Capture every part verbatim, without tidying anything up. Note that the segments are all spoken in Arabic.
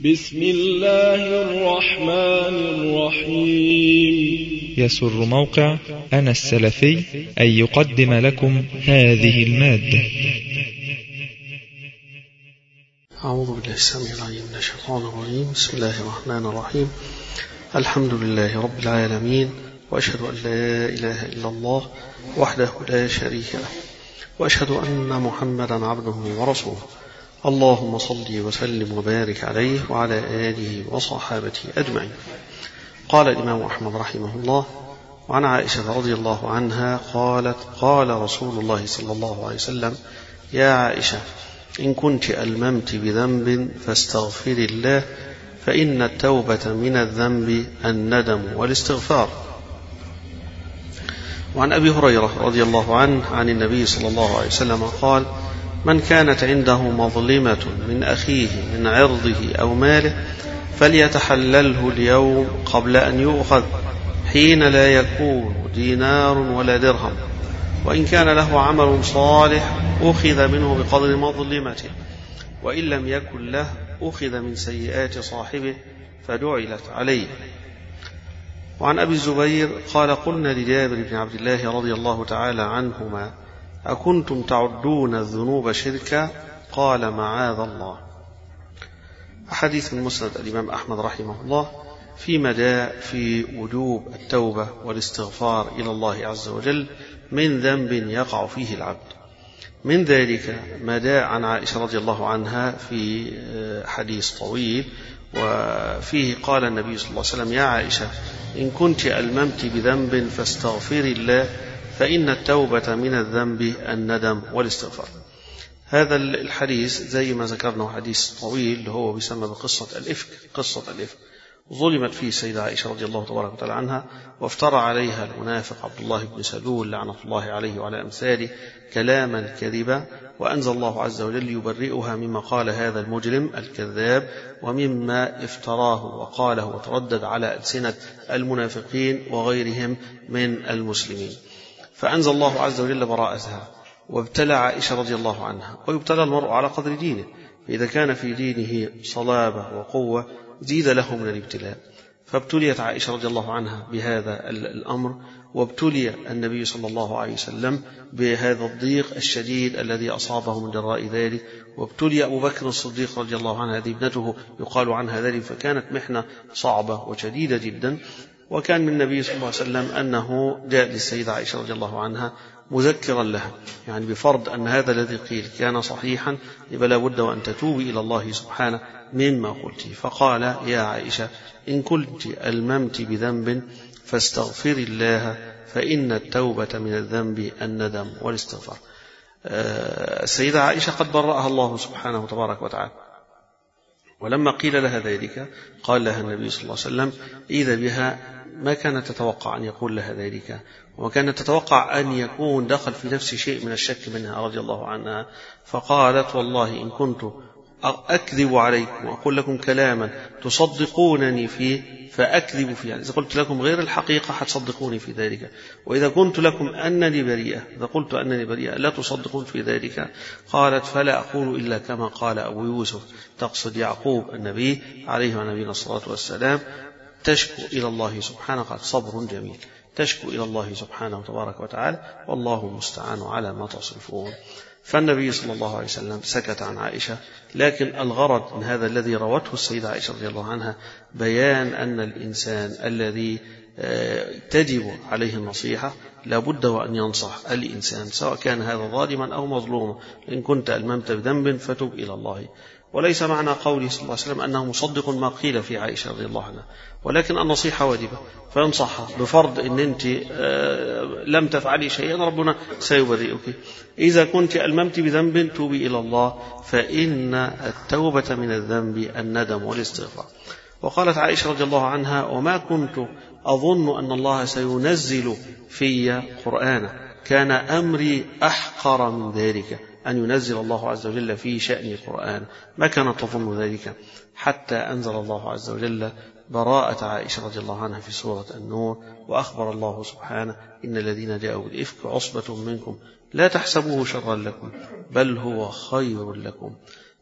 بسم الله الرحمن الرحيم. يسر موقع أنا السلفي أن يقدم لكم هذه المادة. أعوذ بالله السميع العليم من الشيطان الرجيم. بسم الله الرحمن الرحيم. الحمد لله رب العالمين، وأشهد أن لا إله إلا الله وحده لا شريك له، وأشهد أن محمدا عبده ورسوله. اللهم صل وسلم وبارك عليه وعلى آله وصحابته أجمعين. قال الإمام أحمد رحمه الله: وعن عائشة رضي الله عنها قالت: قال رسول الله صلى الله عليه وسلم: يا عائشة، إن كنت ألممت بذنب فاستغفري الله، فإن التوبة من الذنب الندم والاستغفار. وعن أبي هريرة رضي الله عنه عن النبي صلى الله عليه وسلم قال: من كانت عنده مظلمة من أخيه من عرضه أو ماله فليتحلله اليوم قبل أن يؤخذ، حين لا يكون دينار ولا درهم، وإن كان له عمل صالح أخذ منه بقدر مظلمته، وإن لم يكن له أخذ من سيئات صاحبه فدعلت عليه. وعن أبي الزبير قال: قلنا لجابر بن عبد الله رضي الله تعالى عنهما: أكنتم تعدون الذنوب شركا؟ قال: معاذ الله. أحاديث من مسند الإمام أحمد رحمه الله في مدى في وجوب التوبة والاستغفار إلى الله عز وجل من ذنب يقع فيه العبد. من ذلك مدى عن عائشة رضي الله عنها في حديث طويل، وفيه قال النبي صلى الله عليه وسلم: يا عائشة، إن كنت ألممت بذنب فاستغفري الله، فإن التوبة من الذنب الندم والاستغفار. هذا الحديث زي ما ذكرنا حديث طويل هو بيسمى بقصة الإفك. قصة الإفك ظلمت فيه السيدة عائشة رضي الله تبارك وتعالى عنها، وافترى عليها المنافق عبد الله بن سلول لعنة الله عليه وعلى أمثاله كلاما كذبا، وأنزل الله عز وجل يبرئها مما قال هذا المجرم الكذاب ومما افتراه وقاله وتردد على ألسنة المنافقين وغيرهم من المسلمين. فأنزل الله عز وجل براءتها، وابتلى عائشة رضي الله عنها. ويبتلى المرء على قدر دينه، فإذا كان في دينه صلابة وقوة زيد له من الابتلاء. فابتليت عائشة رضي الله عنها بهذا الأمر، وابتلي النبي صلى الله عليه وسلم بهذا الضيق الشديد الذي أصابه من جراء ذلك، وابتلي أبو بكر الصديق رضي الله عنه، هذه ابنته يقال عنها ذلك، فكانت محنة صعبة وشديدة جدا. وكان من النبي صلى الله عليه وسلم أنه جاء للسيدة عائشة رضي الله عنها مذكرا لها، يعني بفرض أن هذا الذي قيل كان صحيحا، يبقى لا بد وأن تتوبي إلى الله سبحانه مما قلت. فقال: يا عائشة، إن كنت ألممت بذنب فاستغفري الله، فإن التوبة من الذنب الندم والاستغفار. السيدة عائشة قد برأها الله سبحانه وتبارك وتعالى، ولما قيل لها ذلك قال لها النبي صلى الله عليه وسلم: إذا بها ما كانت تتوقع أن يقول لها ذلك، وكانت تتوقع أن يكون دخل في نفس شيء من الشك منها رضي الله عنها. فقالت: والله إن كنت أكذب عليكم وأقول لكم كلاما تصدقونني فيه فأكذب فيه، يعني إذا قلت لكم غير الحقيقة حتصدقوني في ذلك، وإذا كنت لكم أنني بريئة، إذا قلت أنني بريئة لا تصدقون في ذلك. قالت: فلا أقول إلا كما قال أبو يوسف، تقصد يعقوب النبي عليه ونبينا الصلاة والسلام، تشكو إلى الله سبحانه. قال: صبر جميل. تشكو إلى الله سبحانه وتبارك وتعالى، والله المستعان على ما تصفون. فالنبي صلى الله عليه وسلم سكت عن عائشة، لكن الغرض من هذا الذي روته السيدة عائشة رضي الله عنها بيان أن الإنسان الذي تجب عليه النصيحة لابد وأن ينصح الإنسان، سواء كان هذا ظالما أو مظلوما. إن كنت ألممت بذنب فتب إلى الله. وليس معنى قوله صلى الله عليه وسلم أنه مصدق ما قيل في عائشة رضي الله عنها، ولكن النصيحة واجبة، فينصحها بفرض أن أنت لم تفعلي شيئا ربنا سيبرئك. إذا كنت ألممت بذنب توبي إلى الله، فإن التوبة من الذنب الندم والاستغفار. وقالت عائشة رضي الله عنها: وما كنت أظن أن الله سينزل في قرآنا، كان أمري أحقر من ذلك، أن ينزل الله عز وجل في شأن القرآن، ما كانت تظن ذلك، حتى أنزل الله عز وجل براءة عائشة رضي الله عنها في سورة النور، وأخبر الله سبحانه: إن الذين جاءوا بالإفك عصبة منكم لا تحسبوه شرا لكم بل هو خير لكم.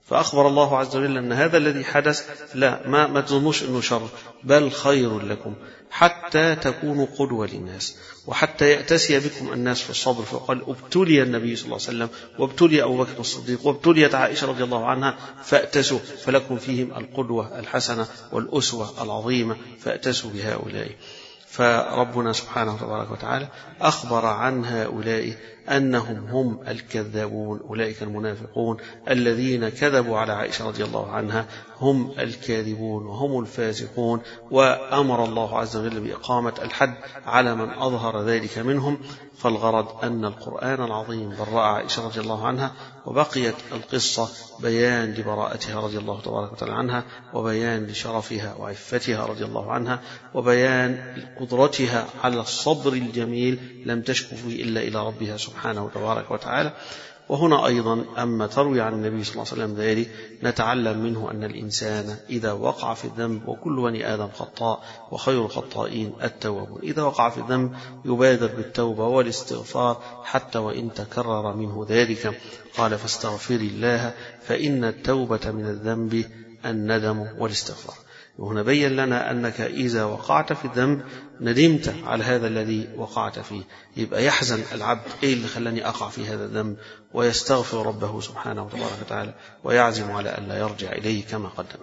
فأخبر الله عز وجل أن هذا الذي حدث لا ما, ما تظنوش أنه شر، بل خير لكم حتى تكونوا قدوة للناس، وحتى يأتسي بكم الناس في الصبر. فقال ابتلي النبي صلى الله عليه وسلم، وابتلي أبو بكر الصديق، وابتليت عائشة رضي الله عنها، فأتسوا فلكم فيهم القدوة الحسنة والأسوة العظيمة، فأتسوا بهؤلاء. فربنا سبحانه تبارك وتعالى أخبر عن هؤلاء أنهم هم الكذابون، أولئك المنافقون الذين كذبوا على عائشة رضي الله عنها هم الكاذبون وهم الفاسقون. وأمر الله عز وجل بإقامة الحد على من أظهر ذلك منهم. فالغرض أن القرآن العظيم برأ عائشة رضي الله عنها، وبقيت القصة بيان لبراءتها رضي الله تبارك وتعالى عنها، وبيان لشرفها وعفتها رضي الله عنها، وبيان قدرتها على الصبر الجميل لم تشكو فيه إلا إلى ربها سبحانه تبارك وتعالى. وهنا أيضا أما تروي عن النبي صلى الله عليه وسلم ذلك نتعلم منه أن الإنسان إذا وقع في الذنب، وكل بني آدم خطاء وخير الخطائين التوابون، إذا وقع في الذنب يبادر بالتوبة والاستغفار حتى وإن تكرر منه ذلك. قال فاستغفري الله فإن التوبة من الذنب الندم والاستغفار. وهنا بين لنا أنك إذا وقعت في الذنب ندمت على هذا الذي وقعت فيه، يبقى يحزن العبد إيه اللي خلاني أقع في هذا الذنب، ويستغفر ربه سبحانه وتبارك وتعالى، ويعزم على أن لا يرجع إليه كما قدم.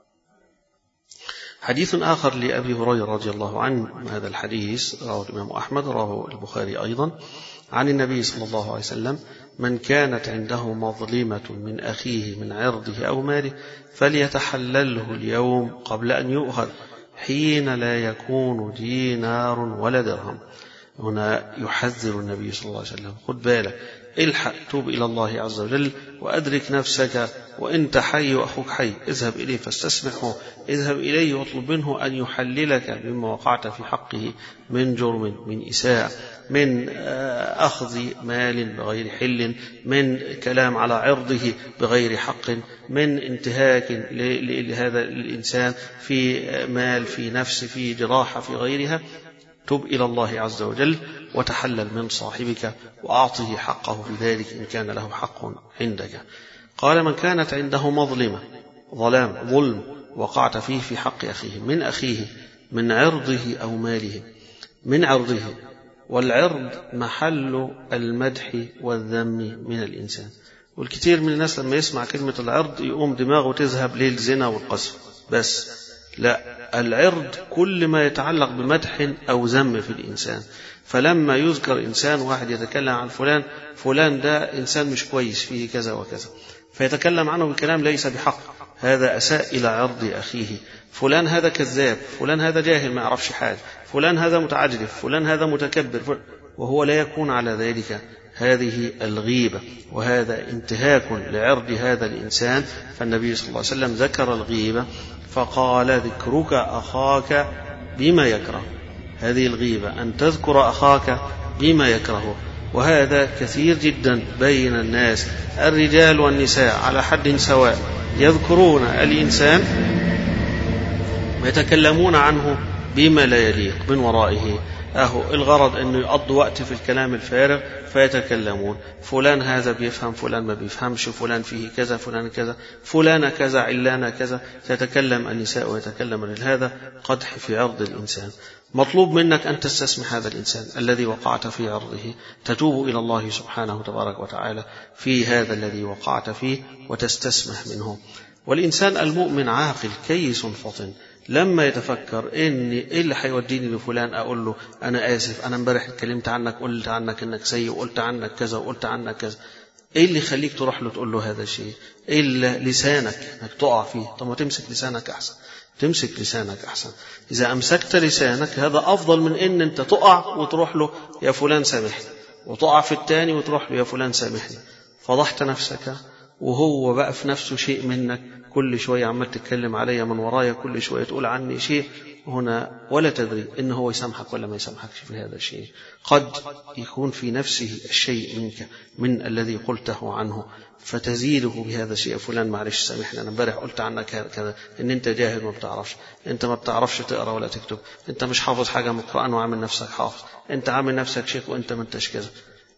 حديث آخر لأبي هريرة رضي الله عنه، هذا الحديث رواه الإمام أحمد، رواه البخاري أيضا، عن النبي صلى الله عليه وسلم: من كانت عنده مظلمة من أخيه من عرضه أو ماله فليتحلله اليوم قبل أن يؤخذ حين لا يكون دينار ولا درهم. هنا يحذر النبي صلى الله عليه وسلم: خد بالك، الحق، توب إلى الله عز وجل، وأدرك نفسك، وإنت حي وأخوك حي، اذهب إليه فاستسمحه، اذهب إليه واطلب منه أن يحللك مما وقعت في حقه من جرم، من إساءة، من أخذ مال بغير حل، من كلام على عرضه بغير حق، من انتهاك لهذا الإنسان في مال، في نفس، في جراحة، في غيرها. تب إلى الله عز وجل وتحلل من صاحبك وأعطه حقه في ذلك إن كان له حق عندك. قال: من كانت عنده مظلمة، ظلام، ظلم وقعت فيه في حق أخيه، من أخيه من عرضه أو ماله، من عرضه، والعرض محل المدح والذم من الإنسان. والكثير من الناس لما يسمع كلمة العرض يقوم دماغه تذهب للزنا والقذف، بس لا، العرض كل ما يتعلق بمدح أو ذم في الإنسان. فلما يذكر إنسان واحد يتكلم عن فلان، فلان ده إنسان مش كويس، فيه كذا وكذا، فيتكلم عنه بكلام ليس بحق، هذا أساء إلى عرض أخيه. فلان هذا كذاب، فلان هذا جاهل ما يعرفش حاجة، فلان هذا متعجرف، فلان هذا متكبر، وهو لا يكون على ذلك. هذه الغيبة، وهذا انتهاك لعرض هذا الإنسان. فالنبي صلى الله عليه وسلم ذكر الغيبة فقال: ذكرك أخاك بما يكره. هذه الغيبة أن تذكر أخاك بما يكره، وهذا كثير جدا بين الناس، الرجال والنساء على حد سواء، يذكرون الإنسان ويتكلمون عنه بما لا يليق من ورائه. أهو الغرض أنه يقضوا وقت في الكلام الفارغ، فيتكلمون: فلان هذا بيفهم، فلان ما بيفهمش، فلان فيه كذا، فلان كذا، فلان كذا، علان كذا. تتكلم النساء ويتكلم الرجال، هذا قدح في عرض الإنسان. مطلوب منك أن تستسمح هذا الإنسان الذي وقعت في عرضه، تتوب إلى الله سبحانه تبارك وتعالى في هذا الذي وقعت فيه وتستسمح منه. والإنسان المؤمن عاقل كيس فطن، لما يتفكر ان ايه اللي هيوديني لفلان اقول له انا اسف، انا امبارح اتكلمت عنك، قلت عنك انك سيء، وقلت عنك كذا، وقلت عنك كذا، ايه اللي يخليك تروح له تقول له هذا الشيء؟ الا لسانك انك تقع فيه. طب ما تمسك لسانك احسن، تمسك لسانك احسن. اذا امسكت لسانك هذا افضل من ان انت تقع وتروح له يا فلان سامحني، وتقع في الثاني وتروح له يا فلان سامحني. فضحت نفسك، وهو بقى في نفسه شيء منك، كل شوية عمال تتكلم عليا من ورايا، كل شوية تقول عني شيء هنا، ولا تدري إن هو يسامحك ولا ما يسامحكش في هذا الشيء. قد يكون في نفسه الشيء منك من الذي قلته عنه، فتزيده بهذا الشيء: فلان معلش سامحني، أنا امبارح قلت عنك كذا، إن أنت جاهل ما بتعرفش، أنت ما بتعرفش تقرأ ولا تكتب، أنت مش حافظ حاجة من القرآن وعامل نفسك حافظ، أنت عامل نفسك شيخ وأنت ما انتش كذا.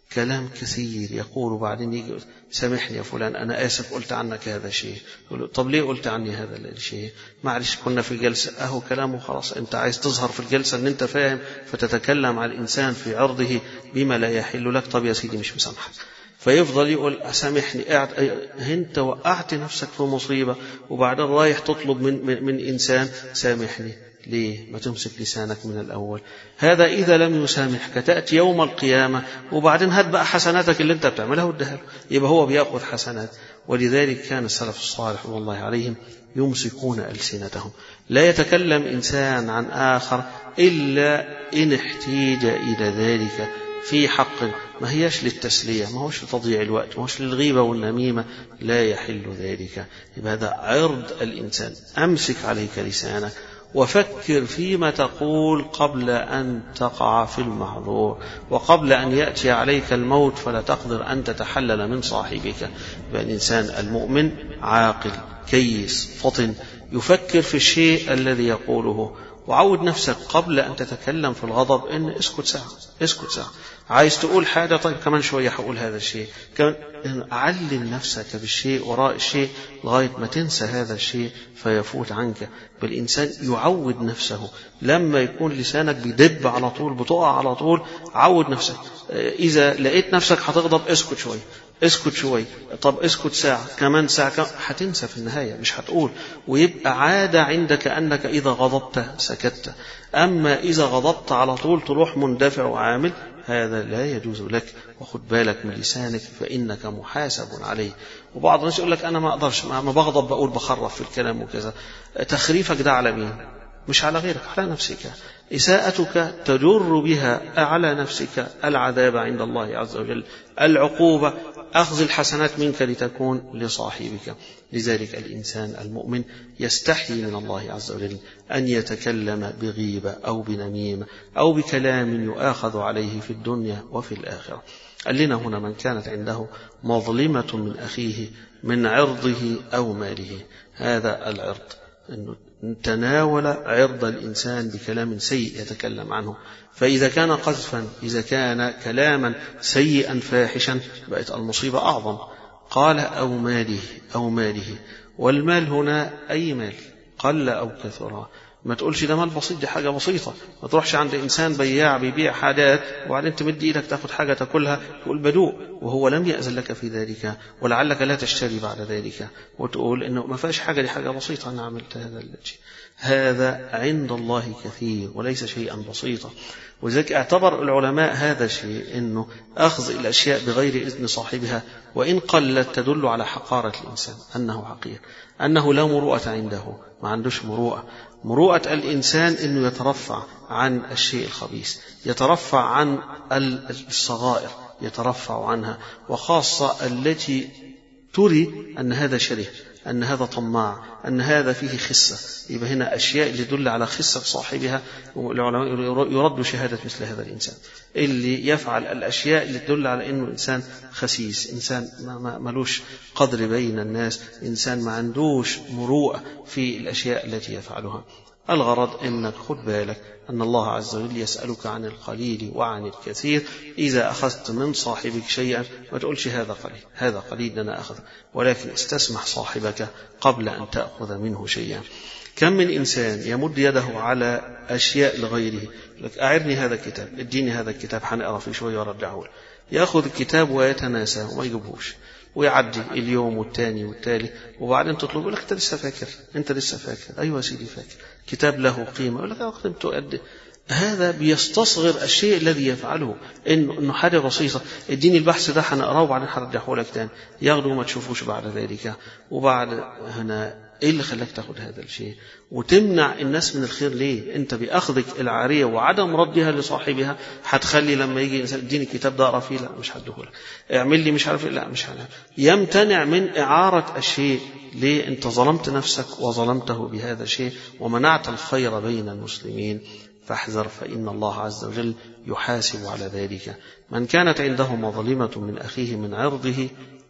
كلام كثير يقول، بعدين يجي سامحني يا فلان أنا آسف قلت عنك هذا الشيء. طب ليه قلت عني هذا الشيء؟ معلش كنا في جلسة. أهو كلامه خلاص. أنت عايز تظهر في الجلسة أن أنت فاهم فتتكلم على الإنسان في عرضه بما لا يحل لك. طب يا سيدي مش مسامحك. فيفضل يقول سامحني، قاعد أنت وقعت نفسك في مصيبة وبعدين رايح تطلب من, من, من إنسان سامحني. ليه ما تمسك لسانك من الأول؟ هذا إذا لم يسامحك تأتي يوم القيامة وبعدين هات بقى حسناتك اللي أنت بتعملها واديها له، يبقى هو بيأخذ حسنات. ولذلك كان السلف الصالح رضي الله عليهم يمسكون ألسنتهم. لا يتكلم إنسان عن آخر إلا إن احتيج إلى ذلك في حق، ما هيش للتسلية، ما هوش لتضييع الوقت، ما هوش للغيبة والنميمة، لا يحل ذلك. يبقى هذا عرض الإنسان. أمسك عليك لسانك وفكر فيما تقول قبل أن تقع في المحظور، وقبل أن يأتي عليك الموت فلا تقدر أن تتحلل من صاحبك. يبقى الإنسان المؤمن عاقل كيس فطن، يفكر في الشيء الذي يقوله. وعود نفسك قبل أن تتكلم في الغضب إن اسكت ساعة، اسكت ساعة. عايز تقول حاجة، طيب كمان شوية هقول هذا الشيء. كمان علل نفسك بالشيء وراء الشيء لغاية ما تنسى هذا الشيء فيفوت عنك. بالإنسان يعود نفسه. لما يكون لسانك بيدب على طول بتقع على طول، عود نفسك. إذا لقيت نفسك هتغضب اسكت شوية، اسكت شوي، طب اسكت ساعة، كمان ساعة، كمان هتنسى في النهاية مش هتقول. ويبقى عادة عندك أنك إذا غضبت سكت. أما إذا غضبت على طول تروح مندفع وعامل، هذا لا يجوز لك. وخد بالك من لسانك فإنك محاسب عليه. وبعض الناس يقول لك أنا ما أقدرش، ما بغضب بقول بخرف في الكلام وكذا. تخريفك ده على مين؟ مش على غيرك، على نفسك. إساءتك تجر بها على نفسك العذاب عند الله عز وجل، العقوبة، أخذ الحسنات منك لتكون لصاحبك. لذلك الإنسان المؤمن يستحي من الله عز وجل أن يتكلم بغيبة أو بنميمة أو بكلام يؤاخذ عليه في الدنيا وفي الآخرة. قال لنا هنا من كانت عنده مظلمة من أخيه من عرضه أو ماله. هذا العرض أنه تناول عرض الإنسان بكلام سيء يتكلم عنه. فإذا كان قذفا، إذا كان كلاما سيئا فاحشا، بقت المصيبة أعظم. قال أو ماله، أو ماله، والمال هنا أي مال قل أو كثر. ما تقولش ده مال بسيط، دي حاجة بسيطة. ما تروحش عند إنسان بياع بيبيع حاجات وبعدين تمد إيدك تأخذ حاجة تأكلها تقول بدوء وهو لم يأذن لك في ذلك، ولعلك لا تشتري بعد ذلك وتقول إنه ما فيش حاجة، دي حاجة بسيطة أنا عملت هذا الشيء. هذا عند الله كثير وليس شيئا بسيطا. ولذلك اعتبر العلماء هذا الشيء أنه أخذ الأشياء بغير إذن صاحبها وإن قلت تدل على حقارة الإنسان، أنه حقير، أنه لا مروءة عنده، ما عندوش مروءة. مروءة الإنسان أنه يترفع عن الشيء الخبيث، يترفع عن الصغائر، يترفع عنها، وخاصة التي تري أن هذا شره، أن هذا طماع، أن هذا فيه خسة. يبقى هنا أشياء اللي تدل على خسة صاحبها، والعلماء يرد شهادة مثل هذا الإنسان اللي يفعل الأشياء اللي تدل على أنه إنسان خسيس، إنسان ما ملوش قدر بين الناس، إنسان ما عندوش مروءة في الأشياء التي يفعلها. الغرض أنك خد بالك أن الله عز وجل يسألك عن القليل وعن الكثير. إذا أخذت من صاحبك شيئا ما تقولش هذا قليل، هذا قليل أنا أخذ، ولكن استسمح صاحبك قبل أن تأخذ منه شيئا. كم من إنسان يمد يده على أشياء لغيره، لك أعرني هذا الكتاب، اديني هذا الكتاب حنقرأ فيه شوية ورجعه له. يأخذ الكتاب ويتناسى وما يجيبهوش، ويعدي اليوم والتاني والتالي، وبعدين تطلب لك أنت لسه فاكر، أنت لسه فاكر، أيوة سيدي فاكر، كتاب له قيمة، يقول لك أنا قيمته قد. هذا بيستصغر الشيء الذي يفعله، إنه إنه حاجة بسيطة، اديني البحث ده هنقراه وبعدين هرجعه لك تاني، ياخده وما تشوفوش بعد ذلك. وبعد هنا إيه اللي خلاك تاخد هذا الشيء وتمنع الناس من الخير؟ ليه؟ أنت بأخذك العارية وعدم ردها لصاحبها هتخلي لما يجي إنسان اديني الكتاب ده أقرأ فيه، لا مش هديهولك، اعمل لي مش عارف، لا مش هعمل. يمتنع من إعارة الشيء. ليه؟ أنت ظلمت نفسك وظلمته بهذا الشيء ومنعت الخير بين المسلمين. فاحذر، فإن الله عز وجل يحاسب على ذلك. من كانت عنده مظلمة من أخيه من عرضه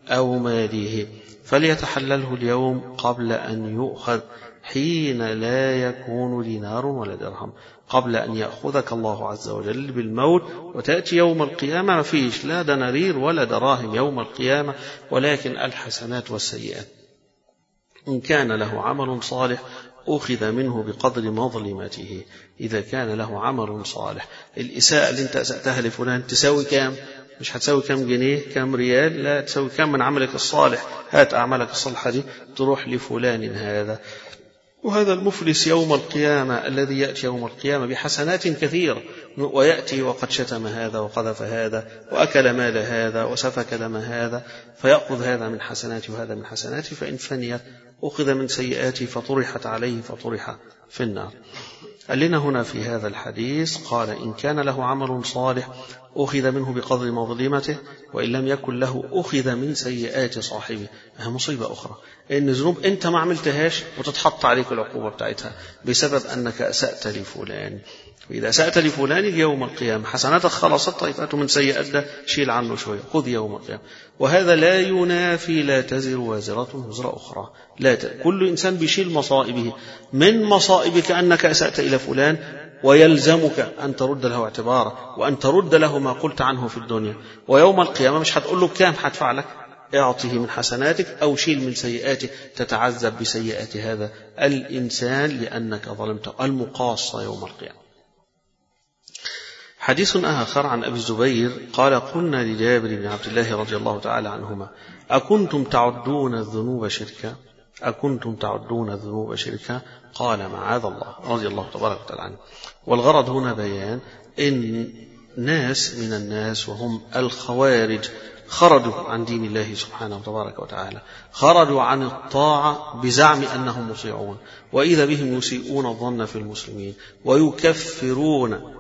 أو ماله فليتحلله اليوم قبل أن يؤخذ حين لا يكون دينار ولا درهم، قبل أن يأخذك الله عز وجل بالموت وتأتي يوم القيامة ما فيش لا دنانير ولا دراهم يوم القيامة، ولكن الحسنات والسيئات. إن كان له عمل صالح أخذ منه بقدر مظلمته. إذا كان له عمل صالح، الإساءة اللي أنت أسأتها لفلان تساوي كام؟ مش هتساوي كام جنيه كام ريال، لا تساوي كام من عملك الصالح. هات أعمالك الصالحة دي تروح لفلان هذا. وهذا المفلس يوم القيامة الذي يأتي يوم القيامة بحسنات كثيرة، ويأتي وقد شتم هذا وقذف هذا وأكل مال هذا وسفك دم هذا، فيأخذ هذا من حسناته وهذا من حسناته، فإن فنيت أخذ من سيئاته فطرحت عليه فطرح في النار. قال لنا هنا في هذا الحديث قال إن كان له عمل صالح أخذ منه بقدر مظلمته، وإن لم يكن له أخذ من سيئات صاحبه. هي مصيبة أخرى إن ذنوب أنت ما عملتهاش وتتحط عليك العقوبة بتاعتها بسبب أنك أسأت لفلان. وإذا أسأت لفلان يوم القيامة حسناتك خلصت، طيفات من سيئات ده شيل عنه شوية، خذ يوم القيامة. وهذا لا ينافي لا تزر وازرة وزر أخرى. لا ت... كل إنسان بيشيل مصائبه. من مصائبك أنك أسأت إلى فلان ويلزمك أن ترد له اعتباره وأن ترد له ما قلت عنه في الدنيا، ويوم القيامة مش هتقول له كام هدفع لك، اعطه من حسناتك أو شيل من سيئاته، تتعذب بسيئات هذا الإنسان لأنك ظلمته. المقاصة يوم القيامة. حديث آخر عن أبي الزبير قال قلنا لجابر بن عبد الله رضي الله تعالى عنهما أكنتم تعدون الذنوب شركا أكنتم تعدون الذنوب شركا قال معاذ الله رضي الله تبارك وتعالى عنه. والغرض هنا بيان إن ناس من الناس وهم الخوارج خرجوا عن دين الله سبحانه وتبارك وتعالى، خرجوا عن الطاعة بزعم أنهم مطيعون، وإذا بهم يسيئون الظن في المسلمين ويكفرون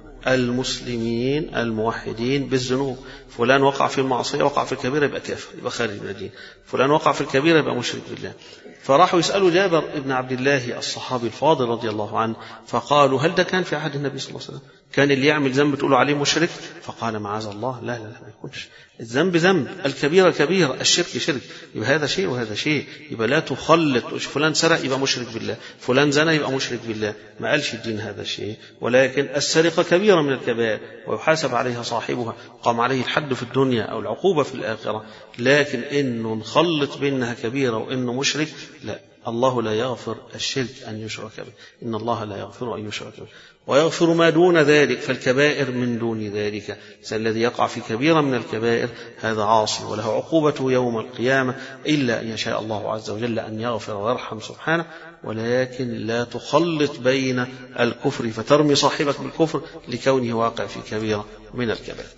المسلمين الموحدين بالذنوب. فلان وقع في المعصية وقع في الكبيرة يبقى كافر، يبقى خارج من الدين. فلان وقع في الكبيرة يبقى مشرك بالله. فراحوا يسألوا جابر ابن عبد الله الصحابي الفاضل رضي الله عنه، فقالوا هل ده كان في عهد النبي صلى الله عليه وسلم؟ كان اللي يعمل ذنب تقولوا عليه مشرك؟ فقال معاذ الله لا لا لا ما يكونش. الذنب ذنب، الكبيرة كبيرة، الشرك شرك، يبقى هذا شيء وهذا شيء. يبقى لا تخلط فلان سرق يبقى مشرك بالله، فلان زنى يبقى مشرك بالله. ما قالش الدين هذا الشيء. ولكن السرقة كبيرة من الكبائر ويحاسب عليها صاحبها، قام عليه الحد في الدنيا أو العقوبة في الآخرة. لكن إنه نخلط بينها كبيرة وإنه مشرك لا، الله لا يغفر الشرك أن يشرك به، إن الله لا يغفر أن يشرك به ويغفر ما دون ذلك، فالكبائر من دون ذلك. الذي يقع في كبيرة من الكبائر هذا عاصي وله عقوبته يوم القيامة، إلا أن يشاء الله عز وجل أن يغفر ويرحم سبحانه. ولكن لا تخلط بين الكفر فترمي صاحبك بالكفر لكونه واقع في كبيرة من الكبائر.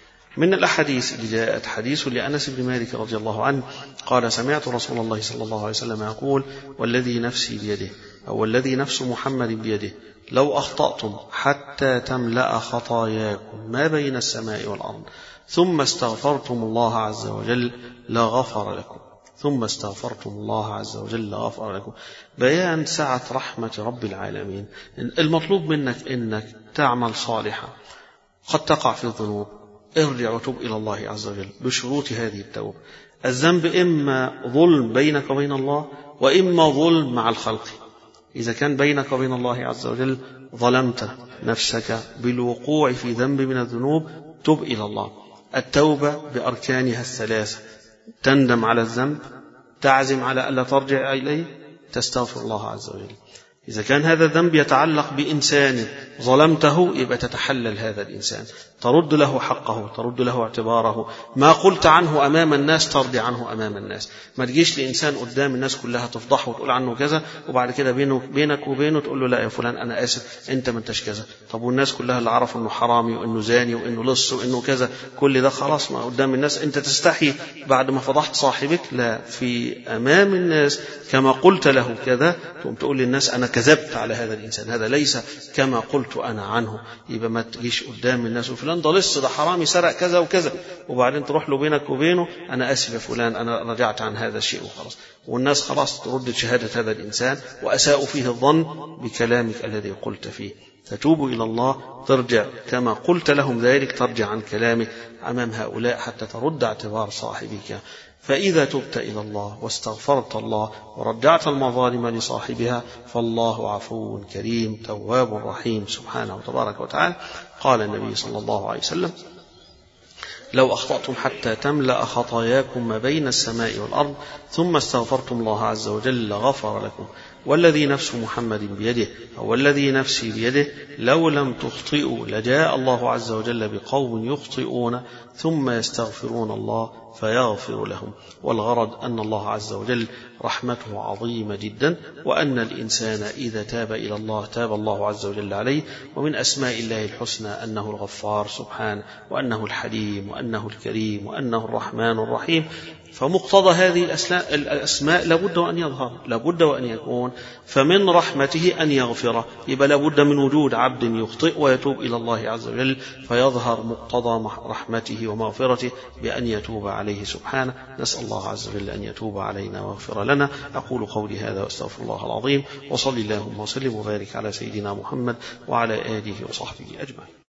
من الأحاديث اللي جاءت حديث لأنس بن مالك رضي الله عنه قال سمعت رسول الله صلى الله عليه وسلم يقول والذي نفسي بيده أو والذي نفس محمد بيده لو أخطأتم حتى تملأ خطاياكم ما بين السماء والأرض ثم استغفرتم الله عز وجل لغفر لكم ثم استغفرتم الله عز وجل لغفر لكم. بيان سعة رحمة رب العالمين. المطلوب منك إنك تعمل صالحا، قد تقع في الذنوب، ارجع وتوب إلى الله عز وجل بشروط هذه التوبة. الذنب إما ظلم بينك وبين الله وإما ظلم مع الخلق. إذا كان بينك وبين الله عز وجل ظلمت نفسك بالوقوع في ذنب من الذنوب، تب إلى الله. التوبة بأركانها الثلاثة: تندم على الذنب، تعزم على ألا ترجع إليه، تستغفر الله عز وجل. إذا كان هذا الذنب يتعلق بإنسان ظلمته يبقى تتحلل هذا الإنسان، ترد له حقه، ترد له اعتباره، ما قلت عنه أمام الناس ترضي عنه أمام الناس. ما تجيش لإنسان قدام الناس كلها تفضحه وتقول عنه كذا وبعد كده بينه بينك وبينه تقول له لا يا فلان أنا آسف أنت ما انتش كذا. طب والناس كلها اللي عرفوا أنه حرامي وأنه زاني وأنه لص وأنه كذا كل ده خلاص ما قدام الناس أنت تستحي بعد ما فضحت صاحبك؟ لا، في أمام الناس كما قلت له كذا تقوم تقول للناس أنا كذبت على هذا الإنسان، هذا ليس كما قلت أنا عنه. يبقى ما تجيش قدام الناس وفلان ده لص ده حرامي سرق كذا وكذا وبعدين تروح له بينك وبينه أنا آسف يا فلان أنا رجعت عن هذا الشيء وخلاص، والناس خلاص ترد شهادة هذا الإنسان وأساءوا فيه الظن بكلامك الذي قلت فيه. تتوب إلى الله، ترجع كما قلت لهم ذلك، ترجع عن كلامك أمام هؤلاء حتى ترد اعتبار صاحبك فإذا تبت إلى الله واستغفرت الله ورجعت المظالم لصاحبها فالله عفو كريم تواب رحيم سبحانه وتبارك وتعالى. قال النبي صلى الله عليه وسلم: لو أخطأتم حتى تملأ خطاياكم ما بين السماء والأرض ثم استغفرتم الله عز وجل لغفر لكم، والذي نفس محمد بيده أو الذي نفسي بيده لو لم تخطئوا لجاء الله عز وجل بقوم يخطئون ثم يستغفرون الله فيغفر لهم. والغرض أن الله عز وجل رحمته عظيمة جدا، وأن الإنسان إذا تاب إلى الله تاب الله عز وجل عليه. ومن أسماء الله الحسنى أنه الغفار سبحانه، وأنه الحليم، وأنه الكريم، وأنه الرحمن الرحيم. فمقتضى هذه الأسماء لابد أن يظهر، لابد وأن يكون. فمن رحمته أن يغفر، يبقى لابد من وجود عبد يخطئ ويتوب إلى الله عز وجل فيظهر مقتضى رحمته ومغفرته بأن يتوب عليه سبحانه. نسأل الله عز وجل أن يتوب علينا ويغفر لنا. أقول قولي هذا وأستغفر الله العظيم، وصلي اللهم وسلم وبارك على سيدنا محمد وعلى آله وصحبه أجمعين.